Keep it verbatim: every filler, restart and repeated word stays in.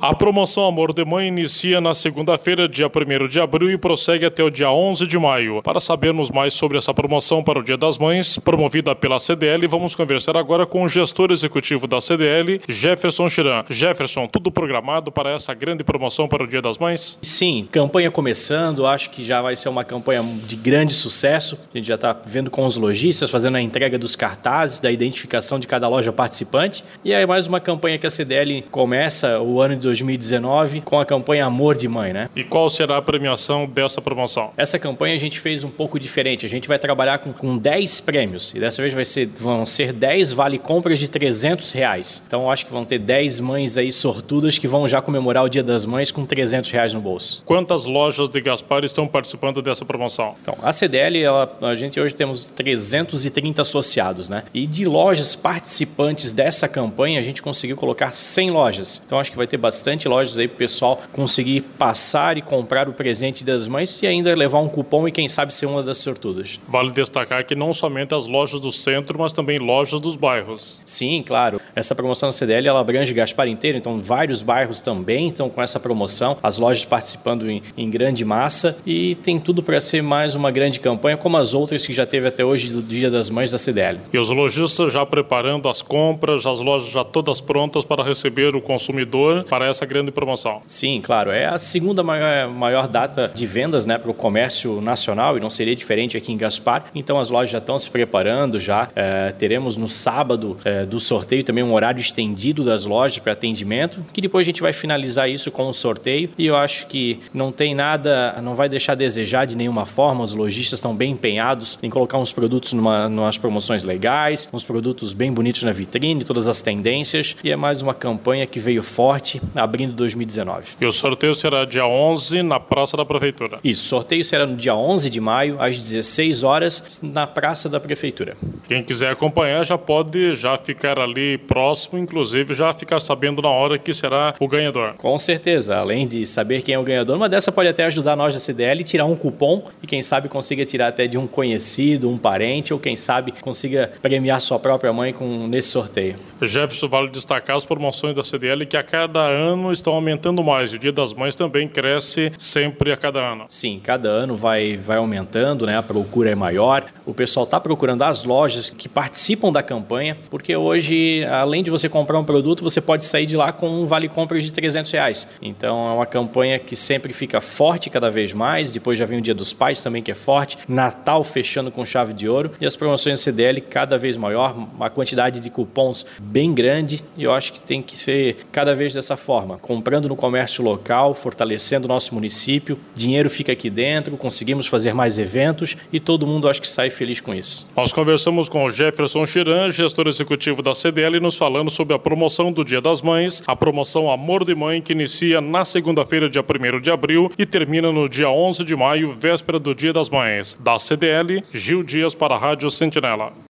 A promoção Amor de Mãe inicia na segunda-feira, dia primeiro de abril e prossegue até o dia onze de maio. Para sabermos mais sobre essa promoção para o Dia das Mães, promovida pela C D L, vamos conversar agora com o gestor executivo da C D L, Jefferson Chiran. Jefferson, tudo programado para essa grande promoção para o Dia das Mães? Sim, campanha começando, acho que já vai ser uma campanha de grande sucesso. A gente já está vendo com os lojistas, fazendo a entrega dos cartazes, da identificação de cada loja participante. E aí mais uma campanha que a C D L começa o ano de dois mil e dezenove com a campanha Amor de Mãe, né? E qual será a premiação dessa promoção? Essa campanha a gente fez um pouco diferente. A gente vai trabalhar com, com dez prêmios. E dessa vez vai ser, vão ser dez vale-compras de trezentos reais. Então acho que vão ter dez mães aí sortudas que vão já comemorar o Dia das Mães com trezentos reais no bolso. Quantas lojas de Gaspar estão participando dessa promoção? Então, a C D L, ela, a gente hoje temos trezentos e trinta associados, né? E de lojas participantes dessa campanha, a gente conseguiu colocar cem lojas. Então acho que vai ter bastante lojas aí para o pessoal conseguir passar e comprar o presente das mães e ainda levar um cupom e quem sabe ser uma das sortudas. Vale destacar que não somente as lojas do centro, mas também lojas dos bairros. Sim, claro. Essa promoção da C D L, ela abrange Gaspar inteiro, então vários bairros também estão com essa promoção, as lojas participando em, em grande massa e tem tudo para ser mais uma grande campanha, como as outras que já teve até hoje do Dia das Mães da C D L. E os lojistas já preparando as compras, as lojas já todas prontas para receber o consumidor para essa grande promoção. Sim, claro. É a segunda maior, maior data de vendas, né, para o comércio nacional e não seria diferente aqui em Gaspar. Então as lojas já estão se preparando já. É, teremos no sábado é, do sorteio também um horário estendido das lojas para atendimento, que depois a gente vai finalizar isso com o sorteio e eu acho que não tem nada, não vai deixar a desejar de nenhuma forma. Os lojistas estão bem empenhados em colocar uns produtos numa, numas promoções legais, uns produtos bem bonitos na vitrine, todas as tendências e é mais uma campanha que veio forte, abrindo dois mil e dezenove. E o sorteio será dia onze na Praça da Prefeitura. Isso, o sorteio será no dia onze de maio, às dezesseis horas, na Praça da Prefeitura. Quem quiser acompanhar já pode já ficar ali próximo, inclusive já ficar sabendo na hora que será o ganhador. Com certeza, além de saber quem é o ganhador, uma dessa pode até ajudar nós da C D L e tirar um cupom e quem sabe consiga tirar até de um conhecido, um parente ou quem sabe consiga premiar sua própria mãe com, nesse sorteio. Jefferson, vale destacar as promoções da C D L que a cada ano estão aumentando mais. O Dia das Mães também cresce sempre a cada ano. Sim, cada ano vai, vai aumentando, né? A procura é maior. O pessoal está procurando as lojas que participam da campanha, porque hoje, além de você comprar um produto, você pode sair de lá com um vale-compra de trezentos reais. Então é uma campanha que sempre fica forte cada vez mais. Depois já vem o Dia dos Pais também, que é forte. Natal fechando com chave de ouro. E as promoções da C D L cada vez maior, uma quantidade de cupons bem grande. E eu acho que tem que ser cada vez dessa forma. Comprando no comércio local, fortalecendo o nosso município. Dinheiro fica aqui dentro, conseguimos fazer mais eventos e todo mundo acho que sai feliz com isso. Nós conversamos com o Jefferson Chiran, gestor executivo da C D L, nos falando sobre a promoção do Dia das Mães, a promoção Amor de Mãe, que inicia na segunda-feira, dia primeiro de abril e termina no dia onze de maio, véspera do Dia das Mães. Da C D L, Gil Dias para a Rádio Sentinela.